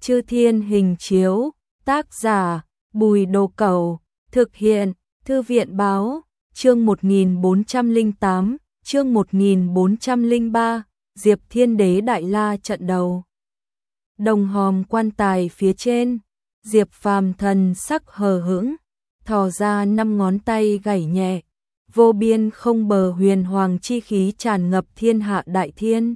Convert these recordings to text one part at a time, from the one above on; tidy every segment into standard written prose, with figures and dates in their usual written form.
Chư Thiên Hình Chiếu, tác giả Bùi Đồ Cẩu, thực hiện Thư viện Báo, chương 1408, chương 1403, Diệp Thiên Đế Đại La trận đầu. Đồng hòm quan tài phía trên, Diệp Phàm thần sắc hờ hững, thò ra 5 ngón tay gảy nhẹ, vô biên không bờ huyền hoàng chi khí tràn ngập thiên hạ đại thiên.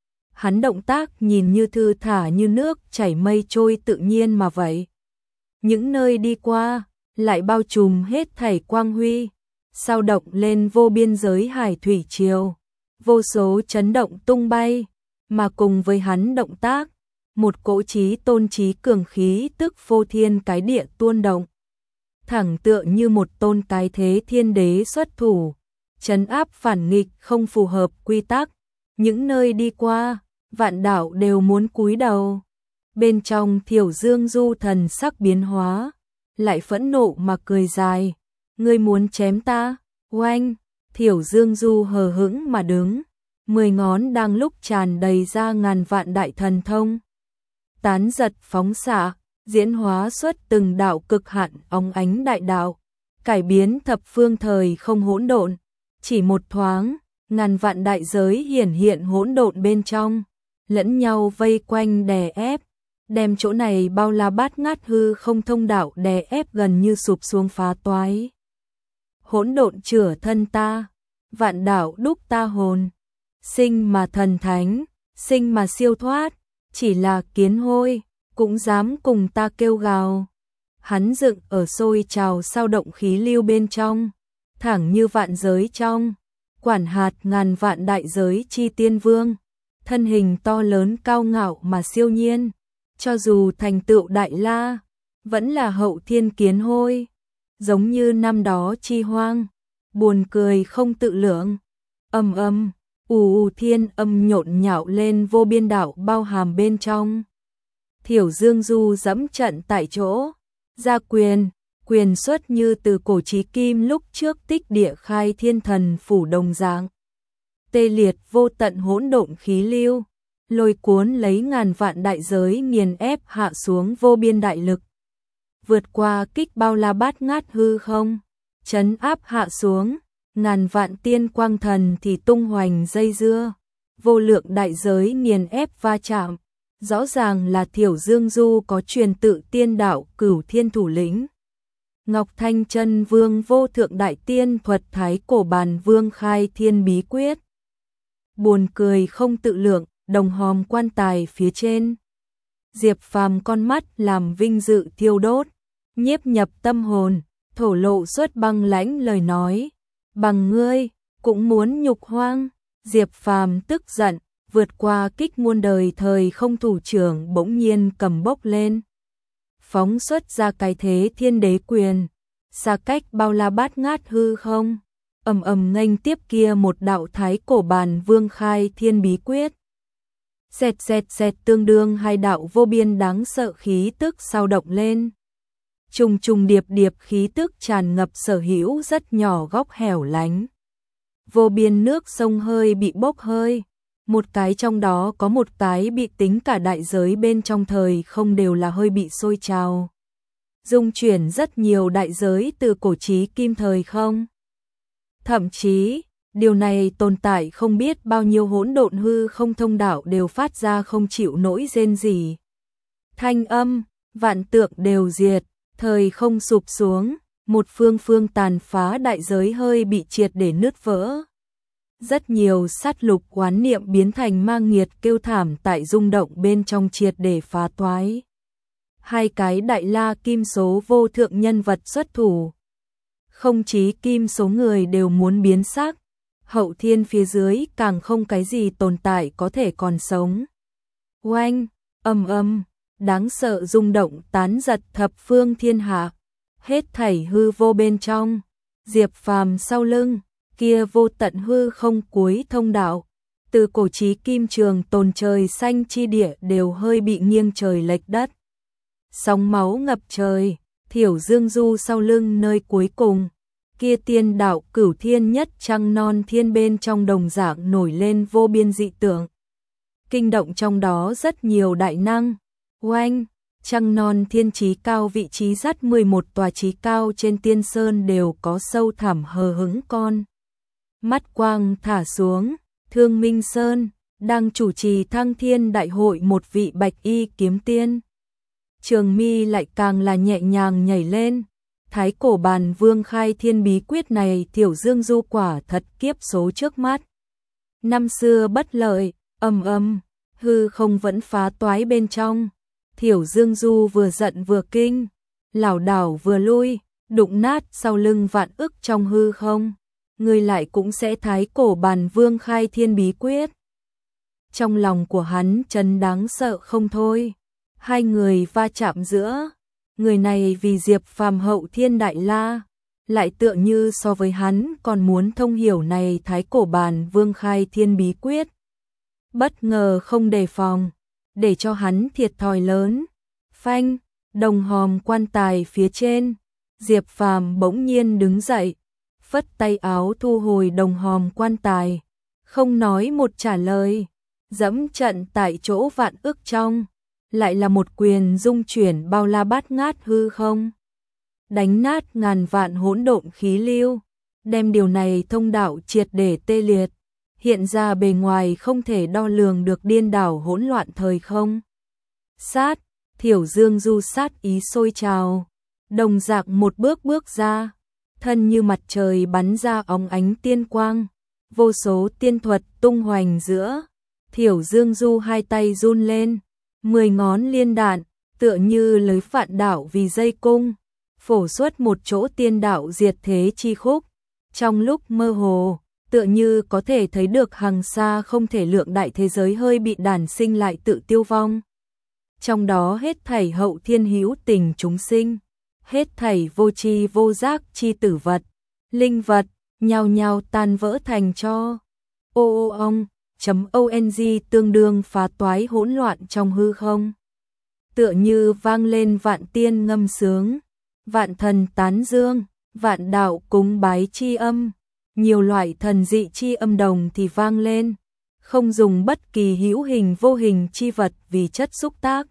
Hắn động tác nhìn như thư thả như nước chảy mây trôi tự nhiên mà vậy. Những nơi đi qua, lại bao trùm hết thảy quang huy, sao động lên vô biên giới hải thủy triều, vô số chấn động tung bay, mà cùng với hắn động tác, một cỗ chí tôn chí cường khí tức phô thiên cái địa tuôn động. Thẳng tựa như một tôn cái thế thiên đế xuất thủ, trấn áp phản nghịch không phù hợp quy tắc, những nơi đi qua, vạn đạo đều muốn cúi đầu. Bên trong Thiểu Dương Du thần sắc biến hóa, lại phẫn nộ mà cười dài, ngươi muốn chém ta? Oanh! Thiểu Dương Du hờ hững mà đứng, 10 ngón đang lúc tràn đầy ra ngàn vạn đại thần thông. Tán giật phóng xạ, diễn hóa xuất từng đạo cực hạn óng ánh đại đạo, cải biến thập phương thời không hỗn độn, chỉ một thoáng, ngàn vạn đại giới hiển hiện hỗn độn bên trong, lẫn nhau vây quanh đè ép, đem chỗ này bao la bát ngát hư không thông đạo đè ép gần như sụp xuống phá toái. Hỗn độn chửa thân ta, vạn đạo đúc ta hồn, sinh mà thần thánh, sinh mà siêu thoát, chỉ là kiến hôi, cũng dám cùng ta kêu gào. Hắn dựng ở sôi trào sao động khí lưu bên trong, thẳng như vạn giới trong, quản hạt ngàn vạn đại giới chi tiên vương, thân hình to lớn cao ngạo mà siêu nhiên, cho dù thành tựu đại la, vẫn là hậu thiên kiến hôi, giống như năm đó chi hoang, buồn cười không tự lượng. Âm âm, ù thiên âm nhộn nhạo lên vô biên đạo bao hàm bên trong. Thiểu Dương Du dẫm trận tại chỗ, ra quyền, quyền xuất như từ cổ chí kim lúc trước tích địa khai thiên thần phủ đồng dạng. Tê liệt vô tận hỗn độn khí lưu, lôi cuốn lấy ngàn vạn đại giới nghiền ép hạ xuống vô biên đại lực. Vượt qua kích bao la bát ngát hư không, trấn áp hạ xuống, ngàn vạn tiên quang thần thì tung hoành dây dưa, vô lượng đại giới nghiền ép va chạm. Rõ ràng là Thiểu Dương Du có truyền tự tiên đạo Cửu Thiên thủ lĩnh. Ngọc Thanh Chân Vương vô thượng đại tiên thuật thái cổ bàn vương khai thiên bí quyết. Buồn cười không tự lượng, đồng hòm quan tài phía trên. Diệp Phàm con mắt làm vinh dự thiêu đốt, nhiếp nhập tâm hồn, thổ lộ xuất băng lãnh lời nói. Bằng ngươi, cũng muốn nhục hoang. Diệp Phàm tức giận, vượt qua kích muôn đời thời không thủ trưởng bỗng nhiên cầm bốc lên. Phóng xuất ra cái thế thiên đế quyền, xa cách bao la bát ngát hư không, ầm ầm nghênh tiếp kia một đạo thái cổ bàn vương khai thiên bí quyết. Xẹt xẹt xẹt tương đương hai đạo vô biên đáng sợ khí tức sao động lên. Trùng trùng điệp điệp khí tức tràn ngập sở hữu rất nhỏ góc hẻo lánh. Vô biên nước sông hơi bị bốc hơi. Một cái trong đó có một cái bị tính cả đại giới bên trong thời không đều là hơi bị sôi trào. Dung chuyển rất nhiều đại giới từ cổ chí kim thời không. Thậm chí, điều này tồn tại không biết bao nhiêu hỗn độn hư không thông đạo đều phát ra không chịu nổi rên rỉ. Thanh âm, vạn tượng đều diệt, thời không sụp xuống, một phương phương tàn phá đại giới hơi bị triệt để nứt vỡ. Rất nhiều sát lục oán niệm biến thành ma nghiệt kêu thảm tại rung động bên trong triệt để phá toái. Hai cái đại la kim số vô thượng nhân vật xuất thủ. Không chí kim số người đều muốn biến sắc. Hậu thiên phía dưới càng không cái gì tồn tại có thể còn sống. Oanh, âm âm, đáng sợ rung động tán giật thập phương thiên hạ. Hết thảy hư vô bên trong. Diệp Phàm sau lưng. Kia vô tận hư không cuối thông đạo, từ cổ chí kim trường tồn trời xanh chi địa đều hơi bị nghiêng trời lệch đất. Sóng máu ngập trời, Thiểu Dương Du sau lưng nơi cuối cùng, kia tiên đạo Cửu Thiên nhất trăng non thiên bên trong đồng dạng nổi lên vô biên dị tượng. Kinh động trong đó rất nhiều đại năng, Oanh, trăng non thiên chí cao, vị trí dắt 11 tòa chí cao trên tiên sơn đều có sâu thẳm hờ hững con mắt quang thả xuống. Thương Minh Sơn đang chủ trì Thăng Thiên đại hội, một vị bạch y kiếm tiên. Trường mi lại càng là nhẹ nhàng nhảy lên. Thái cổ bàn vương khai thiên bí quyết này, Thiểu Dương Du quả thật kiếp số trước mắt. Năm xưa bất lợi, hư không vẫn phá toái bên trong. Thiểu Dương Du vừa giận vừa kinh, lảo đảo vừa lui, đụng nát sau lưng vạn ức trong hư không. Người lại cũng sẽ thái cổ bàn vương khai thiên bí quyết. Trong lòng của hắn chấn đáng sợ không thôi. Hai người va chạm giữa, người này vì Diệp Phàm hậu thiên đại la, lại tựa như so với hắn còn muốn thông hiểu này thái cổ bàn vương khai thiên bí quyết. Bất ngờ không đề phòng, để cho hắn thiệt thòi lớn. Phanh, đồng hòm quan tài phía trên, Diệp Phàm bỗng nhiên đứng dậy, phất tay áo thu hồi đồng hòm quan tài, không nói một trả lời, dẫm trận tại chỗ vạn ức trong, lại là một quyền dung chuyển bao la bát ngát hư không, đánh nát ngàn vạn hỗn độn khí lưu, đem điều này thông đạo triệt để tê liệt, hiện ra bề ngoài không thể đo lường được điên đảo hỗn loạn thời không. Sát, Thiểu Dương Du sát ý sôi trào, đồng dạng một bước bước ra, thân như mặt trời bắn ra óng ánh tiên quang, vô số tiên thuật tung hoành giữa. Thiểu Dương Du hai tay run lên, 10 ngón liên đạn, tựa như lưới vạn đạo vì dây cung, phổ xuất một chỗ tiên đạo diệt thế chi khúc. Trong lúc mơ hồ, tựa như có thể thấy được hàng xa không thể lượng đại thế giới hơi bị đản sinh lại tự tiêu vong. Trong đó hết thảy hậu thiên hữu tình chúng sinh, hết thảy vô tri vô giác chi tử vật, linh vật, nhao nhao tan vỡ thành cho. OOOng tương đương phá toái hỗn loạn trong hư không. Tựa như vang lên vạn tiên ngâm sướng, vạn thần tán dương, vạn đạo cúng bái chi âm, nhiều loại thần dị chi âm đồng thì vang lên, không dùng bất kỳ hữu hình vô hình chi vật vì chất xúc tác,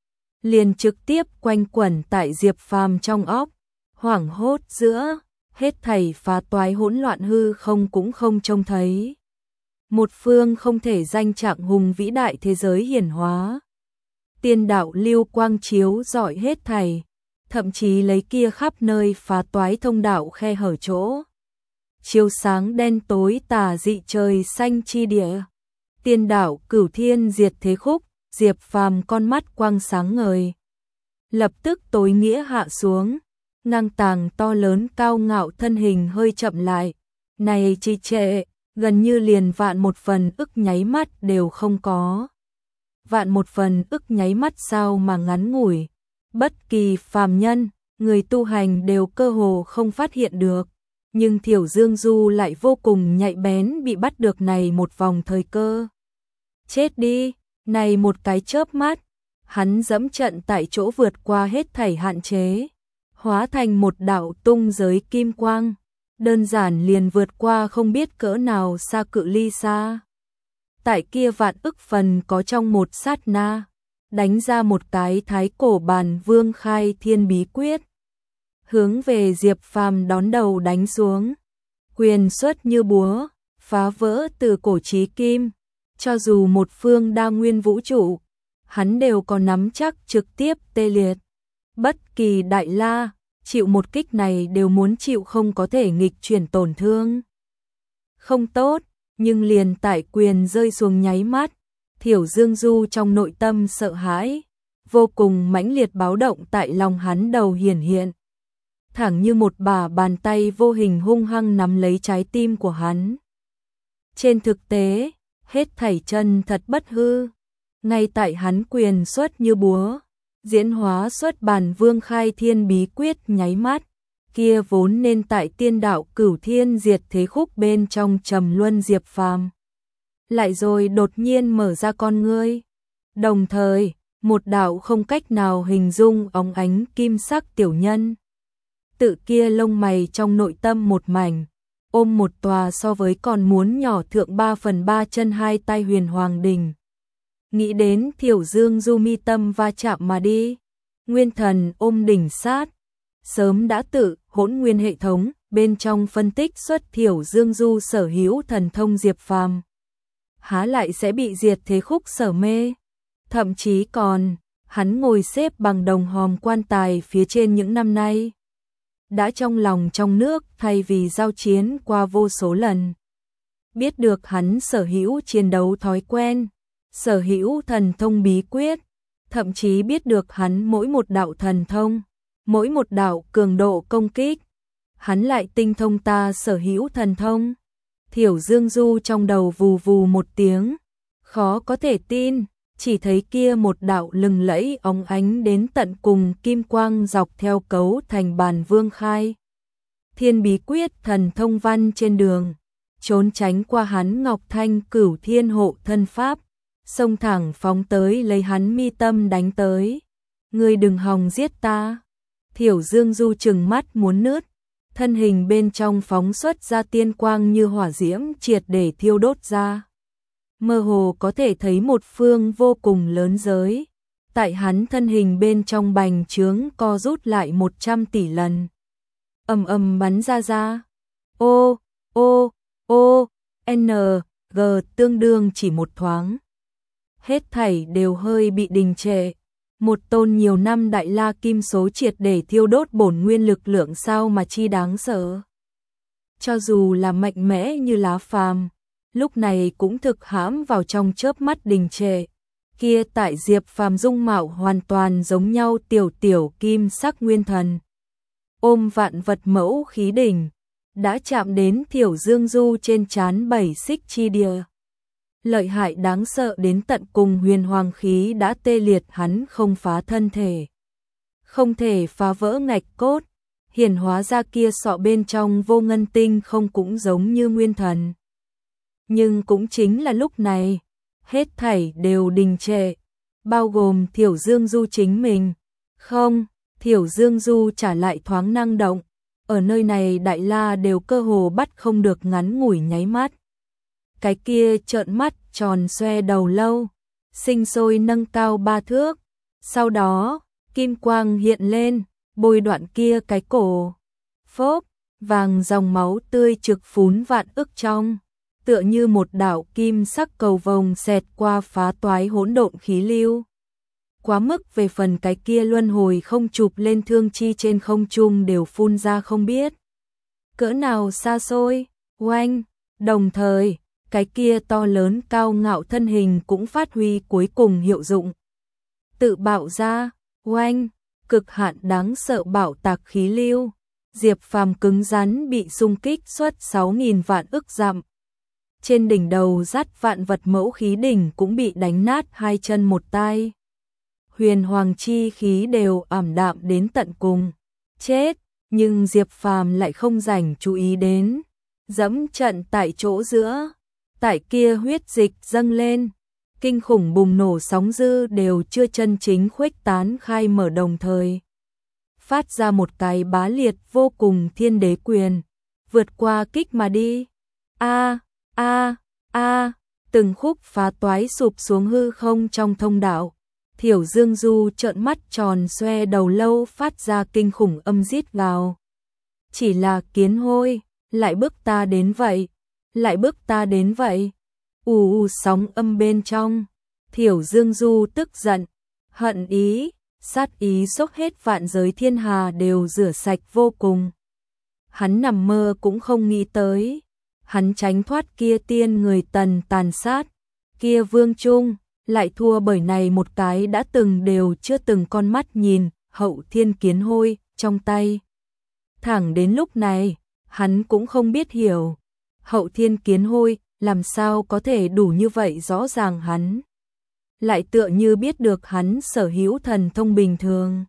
liền trực tiếp quanh quẩn tại Diệp Phàm trong óc. Hoảng hốt giữa, hết thảy phá toái hỗn loạn hư không cũng không trông thấy. Một phương không thể danh trạng hùng vĩ đại thế giới hiển hóa. Tiên đạo lưu quang chiếu rọi hết thảy, thậm chí lấy kia khắp nơi phá toái thông đạo khe hở chỗ. Chiếu sáng đen tối tà dị trời xanh chi địa. Tiên đạo cửu thiên diệt thế khúc, Diệp Phàm con mắt quang sáng ngời. Lập tức tối nghĩa hạ xuống, ngang tàng to lớn cao ngạo thân hình hơi chậm lại. Này trì trệ, gần như liền vạn một phần ức nháy mắt đều không có. Vạn một phần ức nháy mắt sao mà ngắn ngủi, bất kỳ phàm nhân, người tu hành đều cơ hồ không phát hiện được, nhưng Thiểu Dương Du lại vô cùng nhạy bén bị bắt được này một vòng thời cơ. Chết đi, này một cái chớp mắt, hắn dẫm trận tại chỗ vượt qua hết thảy hạn chế, hóa thành một đạo tung giới kim quang, đơn giản liền vượt qua không biết cỡ nào xa cự ly xa. Tại kia vạn ức phần có trong một sát na, đánh ra một cái thái cổ bàn vương khai thiên bí quyết, hướng về Diệp Phàm đón đầu đánh xuống, quyền xuất như búa, phá vỡ từ cổ chí kim, cho dù một phương đa nguyên vũ trụ, hắn đều có nắm chắc trực tiếp tê liệt. Bất kỳ đại la, chịu một kích này đều muốn chịu không có thể nghịch chuyển tổn thương. Không tốt, nhưng liền tại quyền rơi xuống nháy mắt, Thiểu Dương Du trong nội tâm sợ hãi, vô cùng mãnh liệt báo động tại lòng hắn đầu hiển hiện. Thẳng như một bàn tay vô hình hung hăng nắm lấy trái tim của hắn. Trên thực tế, hết thảy chân thật bất hư, ngay tại hắn quyền xuất như búa, diễn hóa xuất bàn vương khai thiên bí quyết nháy mắt, kia vốn nên tại tiên đạo cửu thiên diệt thế khúc bên trong trầm luân Diệp Phàm, lại rồi đột nhiên mở ra con ngươi, đồng thời một đạo không cách nào hình dung óng ánh kim sắc tiểu nhân, tự kia lông mày trong nội tâm một mảnh, ôm một tòa so với còn muốn nhỏ thượng 3/3 chân hai tay huyền hoàng đình. Nghĩ đến Thiểu Dương Du mi tâm va chạm mà đi. Nguyên thần ôm đỉnh sát, sớm đã tự hỗn nguyên hệ thống, bên trong phân tích xuất Thiểu Dương Du sở hữu thần thông Diệp Phàm. Há lại sẽ bị diệt thế khúc sở mê. Thậm chí còn, hắn ngồi xếp bằng đồng hòm quan tài phía trên những năm nay. Đã trong lòng trong nước thay vì giao chiến qua vô số lần. Biết được hắn sở hữu chiến đấu thói quen, sở hữu thần thông bí quyết, thậm chí biết được hắn mỗi một đạo thần thông, mỗi một đạo cường độ công kích. Hắn lại tinh thông ta sở hữu thần thông. Thiểu Dương Du trong đầu vù vù một tiếng, khó có thể tin, chỉ thấy kia một đạo lừng lẫy óng ánh đến tận cùng kim quang dọc theo cấu thành bàn vương khai. Thiên bí quyết thần thông văn trên đường, trốn tránh qua hắn Ngọc Thanh Cửu Thiên hộ thân pháp, xông thẳng phóng tới lấy hắn mi tâm đánh tới. Ngươi đừng hòng giết ta. Thiểu Dương Du trừng mắt muốn nứt, thân hình bên trong phóng xuất ra tiên quang như hỏa diễm triệt để thiêu đốt ra. Mơ hồ có thể thấy một phương vô cùng lớn giới, tại hắn thân hình bên trong bành trướng co rút lại 100 tỷ lần. Ầm ầm bắn ra ra. Ô, ô, ô, n, g tương đương chỉ một thoáng. Hết thảy đều hơi bị đình trệ. Một tôn nhiều năm đại la kim số triệt để thiêu đốt bổn nguyên lực lượng sao mà chi đáng sợ. Cho dù là mạnh mẽ như lá phàm, lúc này cũng thực hãm vào trong chớp mắt đình trệ. Kia tại Diệp Phàm dung mạo hoàn toàn giống nhau tiểu tiểu kim sắc nguyên thần. Ôm vạn vật mẫu khí đỉnh, đã chạm đến Thiểu Dương Du trên trán 7 xích chi địa. Lợi hại đáng sợ đến tận cùng huyền hoàng khí đã tê liệt hắn không phá thân thể. Không thể phá vỡ ngạch cốt, hiển hóa ra kia sọ bên trong vô ngân tinh không cũng giống như nguyên thần. Nhưng cũng chính là lúc này, hết thảy đều đình trệ, bao gồm Thiểu Dương Du chính mình. Không, Thiểu Dương Du trả lại thoáng năng động, ở nơi này đại la đều cơ hồ bắt không được ngắn ngủi nháy mắt. Cái kia trợn mắt tròn xoe đầu lâu, sinh sôi nâng cao 3 thước, sau đó, kim quang hiện lên, bôi đoạn kia cái cổ. Phốp, vàng dòng máu tươi trực phún vạn ức trong, tựa như một đạo kim sắc cầu vồng xẹt qua phá toái hỗn độn khí lưu. Quá mức về phần cái kia luân hồi không chụp lên thương chi trên không trung đều phun ra không biết. Cỡ nào xa xôi, oanh, đồng thời, cái kia to lớn cao ngạo thân hình cũng phát huy cuối cùng hiệu dụng. Tự bạo ra, oanh, cực hạn đáng sợ bạo tạc khí lưu. Diệp Phàm cứng rắn bị xung kích suốt 6.000 vạn ức dặm. Trên đỉnh đầu dắt vạn vật mẫu khí đỉnh cũng bị đánh nát 2 chân 1 tay. Huyền hoàng chi khí đều ảm đạm đến tận cùng. Chết, nhưng Diệp Phàm lại không rảnh chú ý đến. Dẫm trận tại chỗ giữa, tại kia huyết dịch dâng lên, kinh khủng bùng nổ sóng dư đều chưa chân chính khuếch tán khai mở đồng thời. Phát ra một cái bá liệt vô cùng thiên đế quyền, vượt qua kích mà đi. A, a, a, từng khúc phá toái sụp xuống hư không trong thông đạo. Thiểu Dương Du trợn mắt tròn xoe đầu lâu phát ra kinh khủng âm rít gào. Chỉ là kiến hôi, lại bức ta đến vậy, lại bức ta đến vậy. Sóng âm bên trong, Thiểu Dương Du tức giận, hận ý, sát ý xốc hết vạn giới thiên hà đều rửa sạch vô cùng. Hắn nằm mơ cũng không nghĩ tới, hắn tránh thoát kia tiên người Tần tàn sát, kia Vương Trung, lại thua bởi này một cái đã từng đều chưa từng con mắt nhìn, Hậu Thiên Kiến Hôi, trong tay. Thẳng đến lúc này, hắn cũng không biết hiểu, Hậu Thiên Kiến Hôi, làm sao có thể đủ như vậy rõ ràng hắn. Lại tựa như biết được hắn sở hữu thần thông bình thường.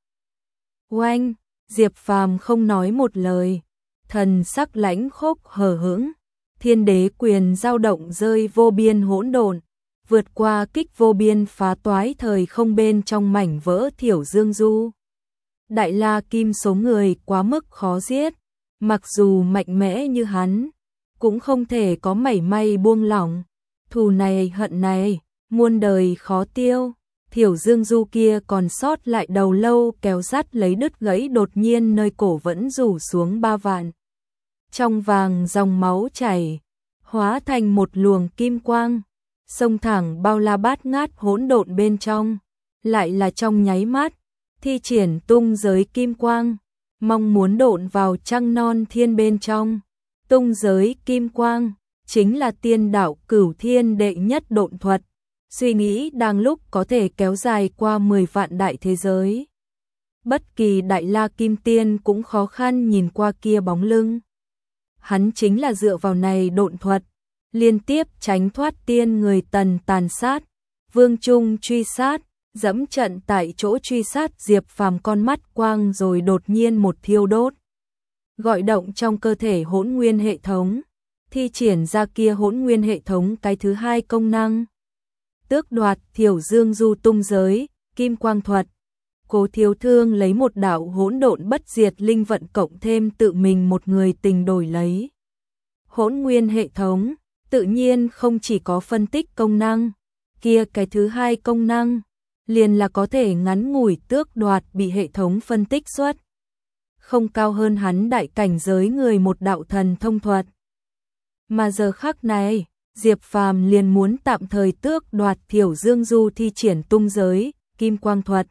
Oanh, Diệp Phàm không nói một lời, thần sắc lãnh khốc hờ hững, thiên đế quyền dao động rơi vô biên hỗn độn, vượt qua kích vô biên phá toái thời không bên trong mảnh vỡ Thiểu Dương Du. Đại la kim số người quá mức khó giết, mặc dù mạnh mẽ như hắn, cũng không thể có mảy may buông lỏng. Thù này hận này, muôn đời khó tiêu. Thiểu Dương Du kia còn sót lại đầu lâu kéo sắt lấy đứt gãy, đột nhiên nơi cổ vẫn rủ xuống 3 vạn. Trong vàng dòng máu chảy, hóa thành một luồng kim quang, xông thẳng bao la bát ngát hỗn độn bên trong, lại là trong nháy mắt, thi triển tung giới kim quang, mong muốn độn vào trăng non thiên bên trong. Tung giới kim quang chính là tiên đạo Cửu Thiên đệ nhất độn thuật, suy nghĩ đang lúc có thể kéo dài qua 10 vạn đại thế giới. Bất kỳ đại la kim tiên cũng khó khăn nhìn qua kia bóng lưng. Hắn chính là dựa vào này độn thuật, liên tiếp tránh thoát tiên người Tần tàn sát, Vương Trung truy sát, dẫm trận tại chỗ truy sát Diệp Phàm, con mắt quang rồi đột nhiên một thiêu đốt. Gọi động trong cơ thể hỗn nguyên hệ thống, thi triển ra kia hỗn nguyên hệ thống cái thứ hai công năng. Tước đoạt Thiểu Dương Du tung giới, kim quang thuật. Cố Thiếu Thương lấy một đạo hỗn độn bất diệt linh vận cộng thêm tự mình một người tình đổi lấy. Hỗn nguyên hệ thống, tự nhiên không chỉ có phân tích công năng, kia cái thứ hai công năng, liền là có thể ngắn ngủi tước đoạt bị hệ thống phân tích xuất. Không cao hơn hắn đại cảnh giới người một đạo thần thông thuật. Mà giờ khắc này, Diệp Phàm liền muốn tạm thời tước đoạt Thiểu Dương Du thi triển tung giới, kim quang thuật.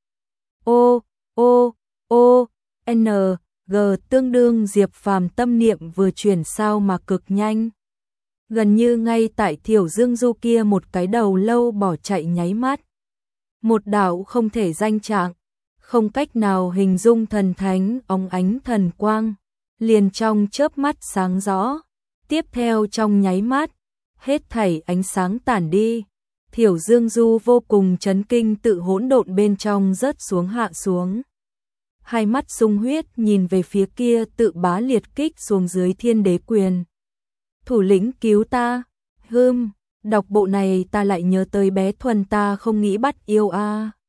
N, G tương đương Diệp Phàm tâm niệm vừa chuyển sao mà cực nhanh. Gần như ngay tại Thiểu Dương Du kia một cái đầu lâu bỏ chạy nháy mắt. Một đạo không thể danh trạng, không cách nào hình dung thần thánh óng ánh thần quang, liền trong chớp mắt sáng rõ. Tiếp theo trong nháy mắt, hết thảy ánh sáng tản đi. Thiểu Dương Du vô cùng chấn kinh tự hỗn độn bên trong rớt xuống hạ xuống. Hai mắt sung huyết nhìn về phía kia tự bá liệt kích xuống dưới thiên đế quyền. Thủ lĩnh cứu ta, đọc bộ này ta lại nhớ tới bé Thuần ta không nghĩ bắt yêu a.